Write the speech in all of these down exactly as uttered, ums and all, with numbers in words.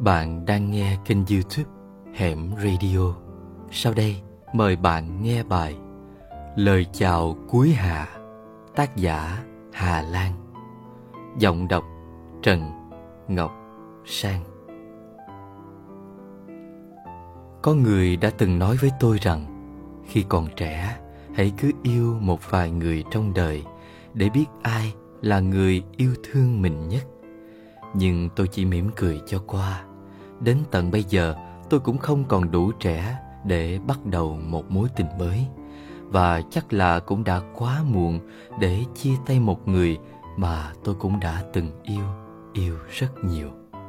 Bạn đang nghe kênh YouTube Hẻm Radio. Sau đây, mời bạn nghe bài Lời chào cuối hạ, tác giả Hà Lan. Giọng đọc Trần Ngọc Sang. Có người đã từng nói với tôi rằng khi còn trẻ, hãy cứ yêu một vài người trong đời để biết ai là người yêu thương mình nhất. Nhưng tôi chỉ mỉm cười cho qua. Đến tận bây giờ, tôi cũng không còn đủ trẻ để bắt đầu một mối tình mới. Và chắc là cũng đã quá muộn để chia tay một người mà tôi cũng đã từng yêu, yêu rất nhiều.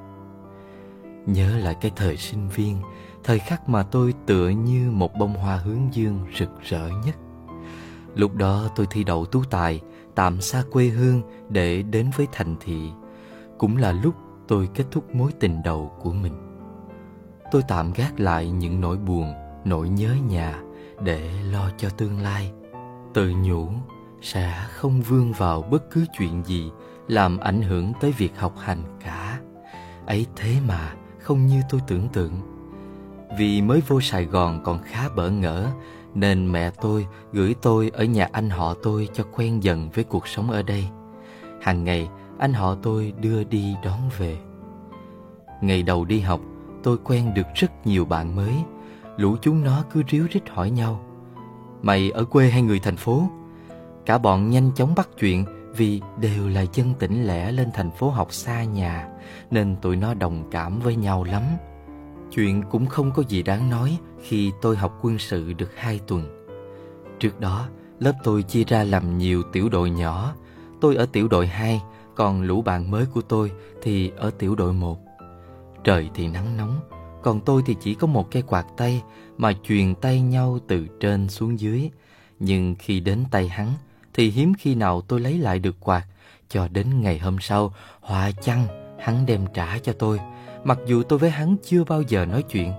Nhớ lại cái thời sinh viên, thời khắc mà tôi tựa như một bông hoa hướng dương rực rỡ nhất. Lúc đó tôi thi đậu tú tài, tạm xa quê hương để đến với thành thị. Cũng là lúc tôi kết thúc mối tình đầu của mình. Tôi tạm gác lại những nỗi buồn, nỗi nhớ nhà để lo cho tương lai. Tự nhủ sẽ không vươn vào bất cứ chuyện gì làm ảnh hưởng tới việc học hành cả. Ấy thế mà không như tôi tưởng tượng. Vì mới vô Sài Gòn còn khá bỡ ngỡ, nên mẹ tôi gửi tôi ở nhà anh họ tôi cho quen dần với cuộc sống ở đây. Hàng ngày anh họ tôi đưa đi đón về. Ngày đầu đi học, tôi quen được rất nhiều bạn mới. Lũ chúng nó cứ ríu rít hỏi nhau: "Mày ở quê hay người thành phố?" Cả bọn nhanh chóng bắt chuyện vì đều là dân tỉnh lẻ lên thành phố học xa nhà, nên tụi nó đồng cảm với nhau lắm. Chuyện cũng không có gì đáng nói khi tôi học quân sự được hai tuần. Trước đó, lớp tôi chia ra làm nhiều tiểu đội nhỏ. Tôi ở tiểu đội hai, còn lũ bạn mới của tôi thì ở tiểu đội một. Trời thì nắng nóng, còn tôi thì chỉ có một cây quạt tay mà chuyền tay nhau từ trên xuống dưới. Nhưng khi đến tay hắn thì hiếm khi nào tôi lấy lại được quạt, cho đến ngày hôm sau, họa chăng hắn đem trả cho tôi, mặc dù tôi với hắn chưa bao giờ nói chuyện.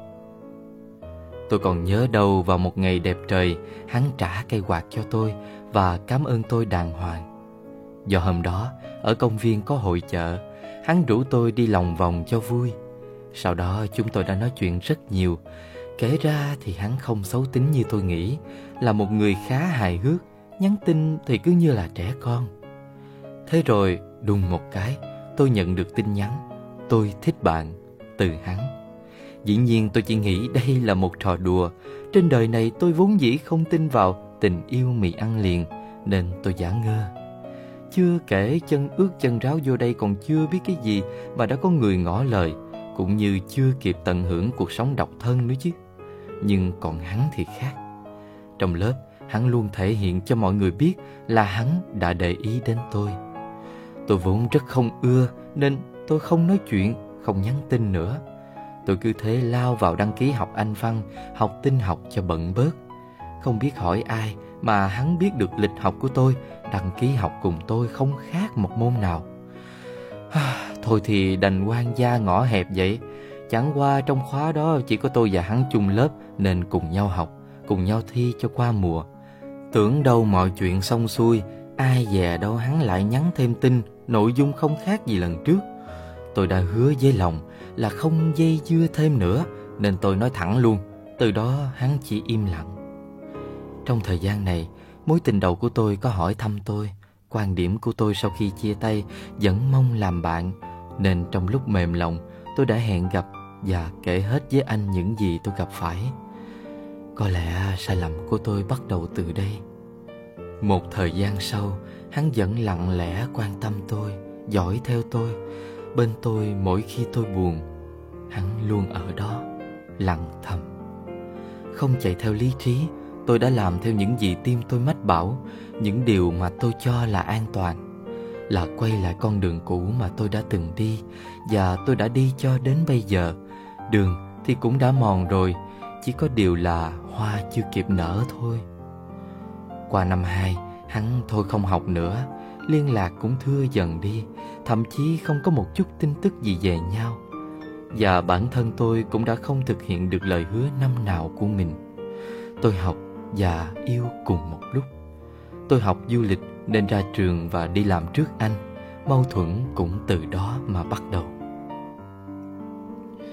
Tôi còn nhớ đâu vào một ngày đẹp trời, hắn trả cây quạt cho tôi và cảm ơn tôi đàng hoàng. Do hôm đó, ở công viên có hội chợ, hắn rủ tôi đi lòng vòng cho vui. Sau đó chúng tôi đã nói chuyện rất nhiều. Kể ra thì hắn không xấu tính như tôi nghĩ, là một người khá hài hước, nhắn tin thì cứ như là trẻ con. Thế rồi đùng một cái, tôi nhận được tin nhắn "Tôi thích bạn" từ hắn. Dĩ nhiên tôi chỉ nghĩ đây là một trò đùa. Trên đời này tôi vốn dĩ không tin vào tình yêu mì ăn liền, nên tôi giả ngơ. Chưa kể chân ướt chân ráo vô đây còn chưa biết cái gì mà đã có người ngỏ lời, cũng như chưa kịp tận hưởng cuộc sống độc thân nữa chứ. Nhưng còn hắn thì khác. Trong lớp, hắn luôn thể hiện cho mọi người biết là hắn đã để ý đến tôi. Tôi vốn rất không ưa, nên tôi không nói chuyện, không nhắn tin nữa. Tôi cứ thế lao vào đăng ký học Anh văn, học tin học cho bận bớt. Không biết hỏi ai mà hắn biết được lịch học của tôi, đăng ký học cùng tôi không khác một môn nào. Thôi thì đành quan gia ngõ hẹp vậy. Chẳng qua trong khóa đó chỉ có tôi và hắn chung lớp, nên cùng nhau học, cùng nhau thi cho qua mùa. Tưởng đâu mọi chuyện xong xuôi, ai dè đâu hắn lại nhắn thêm tin, nội dung không khác gì lần trước. Tôi đã hứa với lòng là không dây dưa thêm nữa, nên tôi nói thẳng luôn. Từ đó hắn chỉ im lặng. Trong thời gian này, mối tình đầu của tôi có hỏi thăm tôi. Quan điểm của tôi sau khi chia tay vẫn mong làm bạn, nên trong lúc mềm lòng, tôi đã hẹn gặp và kể hết với anh những gì tôi gặp phải. Có lẽ sai lầm của tôi bắt đầu từ đây. Một thời gian sau, hắn vẫn lặng lẽ quan tâm tôi, dõi theo tôi. Bên tôi mỗi khi tôi buồn, hắn luôn ở đó, lặng thầm. Không chạy theo lý trí, tôi đã làm theo những gì tim tôi mách bảo, những điều mà tôi cho là an toàn, là quay lại con đường cũ mà tôi đã từng đi, và tôi đã đi cho đến bây giờ. Đường thì cũng đã mòn rồi, chỉ có điều là hoa chưa kịp nở thôi. Qua năm hai, hắn thôi không học nữa, liên lạc cũng thưa dần đi, thậm chí không có một chút tin tức gì về nhau. Và bản thân tôi cũng đã không thực hiện được lời hứa năm nào của mình. Tôi học và yêu cùng một lúc. Tôi học du lịch nên ra trường và đi làm trước anh. Mâu thuẫn cũng từ đó mà bắt đầu.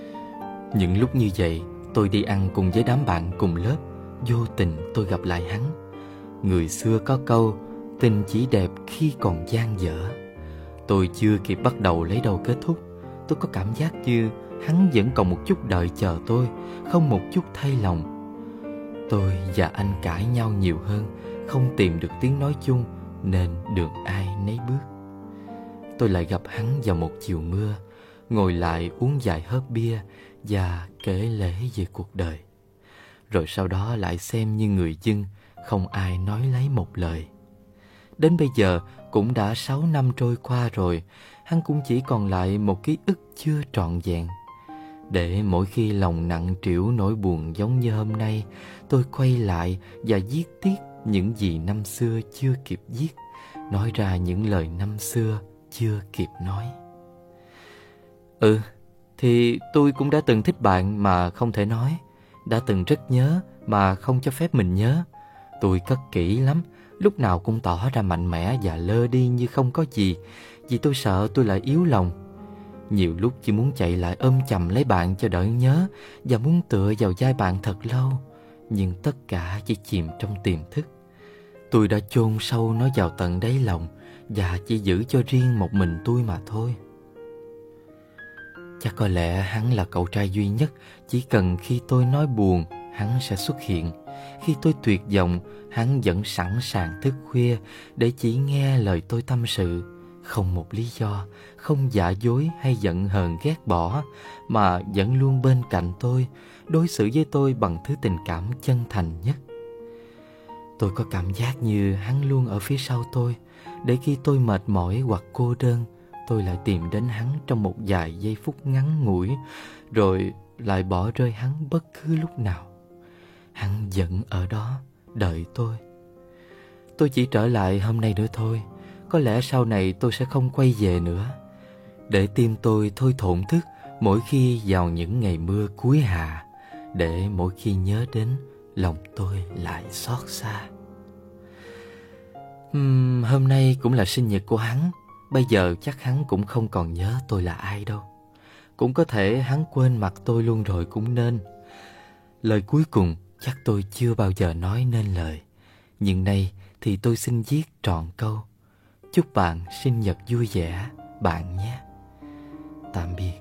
Những lúc như vậy, tôi đi ăn cùng với đám bạn cùng lớp, vô tình tôi gặp lại hắn. Người xưa có câu, tình chỉ đẹp khi còn dang dở. Tôi chưa kịp bắt đầu lấy đầu kết thúc, tôi có cảm giác như hắn vẫn còn một chút đợi chờ tôi, không một chút thay lòng. Tôi và anh cãi nhau nhiều hơn, không tìm được tiếng nói chung, nên đường ai nấy bước. Tôi lại gặp hắn vào một chiều mưa, ngồi lại uống vài hớp bia và kể lể về cuộc đời. Rồi sau đó lại xem như người dưng, không ai nói lấy một lời. Đến bây giờ cũng đã sáu năm trôi qua rồi, hắn cũng chỉ còn lại một ký ức chưa trọn vẹn. Để mỗi khi lòng nặng trĩu nỗi buồn giống như hôm nay, tôi quay lại và viết tiếp những gì năm xưa chưa kịp viết, nói ra những lời năm xưa chưa kịp nói. Ừ, thì tôi cũng đã từng thích bạn mà không thể nói, đã từng rất nhớ mà không cho phép mình nhớ. Tôi cất kỹ lắm, lúc nào cũng tỏ ra mạnh mẽ và lơ đi như không có gì, vì tôi sợ tôi lại yếu lòng. Nhiều lúc chỉ muốn chạy lại ôm chầm lấy bạn cho đỡ nhớ, và muốn tựa vào vai bạn thật lâu, nhưng tất cả chỉ chìm trong tiềm thức. Tôi đã chôn sâu nó vào tận đáy lòng, và chỉ giữ cho riêng một mình tôi mà thôi. Chắc có lẽ hắn là cậu trai duy nhất, chỉ cần khi tôi nói buồn, hắn sẽ xuất hiện. Khi tôi tuyệt vọng, hắn vẫn sẵn sàng thức khuya để chỉ nghe lời tôi tâm sự. Không một lý do, không giả dối hay giận hờn ghét bỏ, mà vẫn luôn bên cạnh tôi, đối xử với tôi bằng thứ tình cảm chân thành nhất. Tôi có cảm giác như hắn luôn ở phía sau tôi, để khi tôi mệt mỏi hoặc cô đơn, tôi lại tìm đến hắn trong một vài giây phút ngắn ngủi, rồi lại bỏ rơi hắn bất cứ lúc nào. Hắn vẫn ở đó, đợi tôi. Tôi chỉ trở lại hôm nay nữa thôi, có lẽ sau này tôi sẽ không quay về nữa, để tim tôi thôi thổn thức mỗi khi vào những ngày mưa cuối hạ, để mỗi khi nhớ đến, lòng tôi lại xót xa. Uhm, hôm nay cũng là sinh nhật của hắn. Bây giờ chắc hắn cũng không còn nhớ tôi là ai đâu. Cũng có thể hắn quên mặt tôi luôn rồi cũng nên. Lời cuối cùng chắc tôi chưa bao giờ nói nên lời, nhưng nay thì tôi xin viết trọn câu: chúc bạn sinh nhật vui vẻ, bạn nhé. Tạm biệt.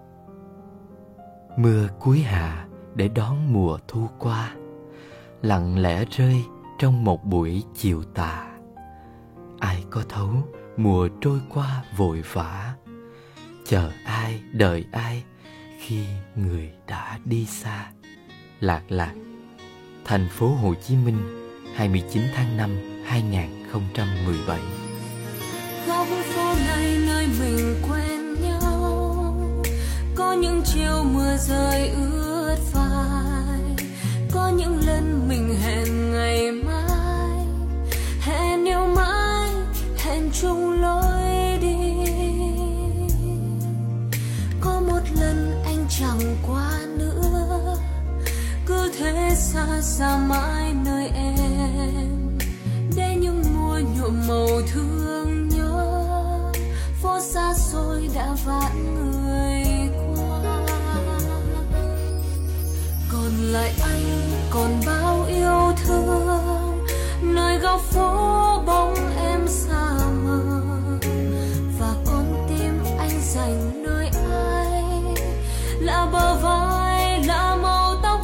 Mưa cuối hạ để đón mùa thu qua, lặng lẽ rơi trong một buổi chiều tà. Ai có thấu mùa trôi qua vội vã, chờ ai đợi ai khi người đã đi xa. Lạc Lạc, thành phố Hồ Chí Minh, hai mươi chín tháng năm hai nghìn không trăm mười bảy. Góc phố này nơi mình quen nhau, có những chiều mưa rơi ướt vai, có những lần mình hẹn ngày mai, hẹn yêu mãi, hẹn chung lối đi. Có một lần anh chẳng qua nữa, cứ thế xa xa mãi nơi em, để những mùa nhuộm màu thương nhớ, phố xa xôi đã vạn người qua. Còn lại anh, còn bao yêu thương, nơi góc phố bóng em xa mờ, và con tim anh dành nơi ai, là bờ vai, là màu tóc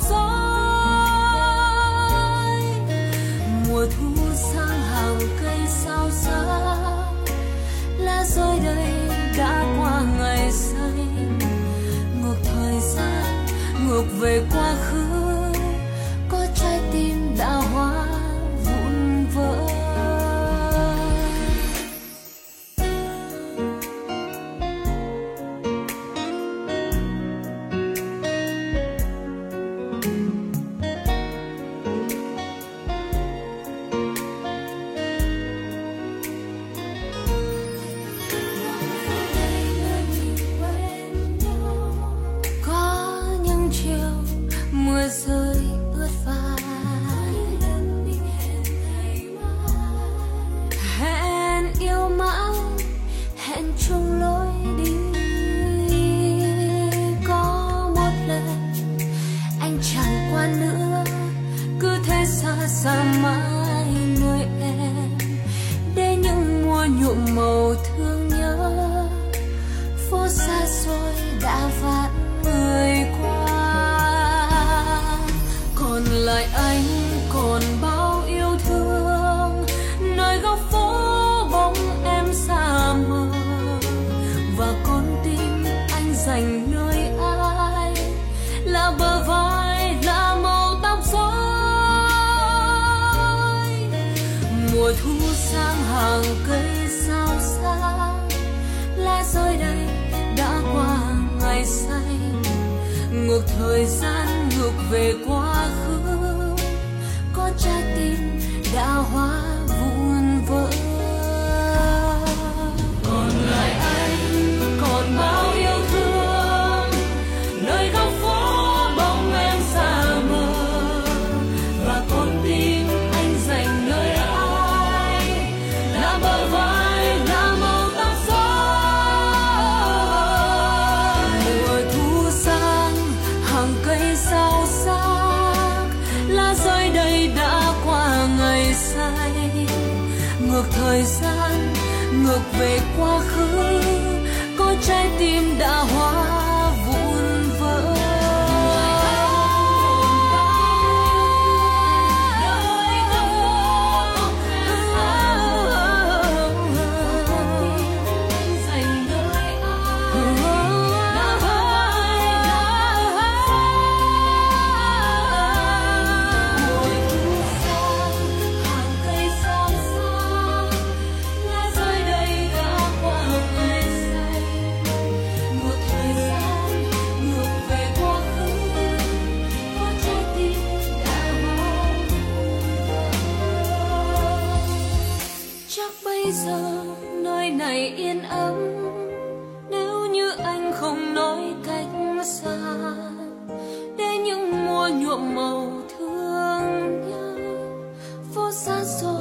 rối. Mùa thu sang hàng cây sao xa, lá rơi đây đã qua ngày xanh. Ngược thời gian, ngược về quá khứ, có trái tim đã hóa vụn vỡ. Mưa nơi em, để những mùa nhuộm màu thương nhớ. Phố xa xôi đã vạn người qua, còn lại anh còn bao yêu thương. Nơi góc phố bóng em xa mờ, và con tim anh dành nơi ai là bờ vai, là màu tóc rối. Mùa thu sang hàng cây sao sáng, lá rơi đây đã qua ngày xanh. Ngược thời gian ngược về quá khứ, có trái tim đã hóa vụn vỡ. Còn lại anh còn bao yêu thương, nơi góc phố bóng em xa mờ, và con tim anh dành nơi ai là bờ vai, là màu tóc rối. Mùa thu sang hàng cây sao sắc, lá rơi đây đã qua ngày say. Ngược thời gian ngược về quá khứ, có trái tim đã hóa vụn vỡ. Bây giờ nơi này yên ấm, nếu như anh không nói cách xa, để những mùa nhuộm màu thương nhớ. Phố xa xôi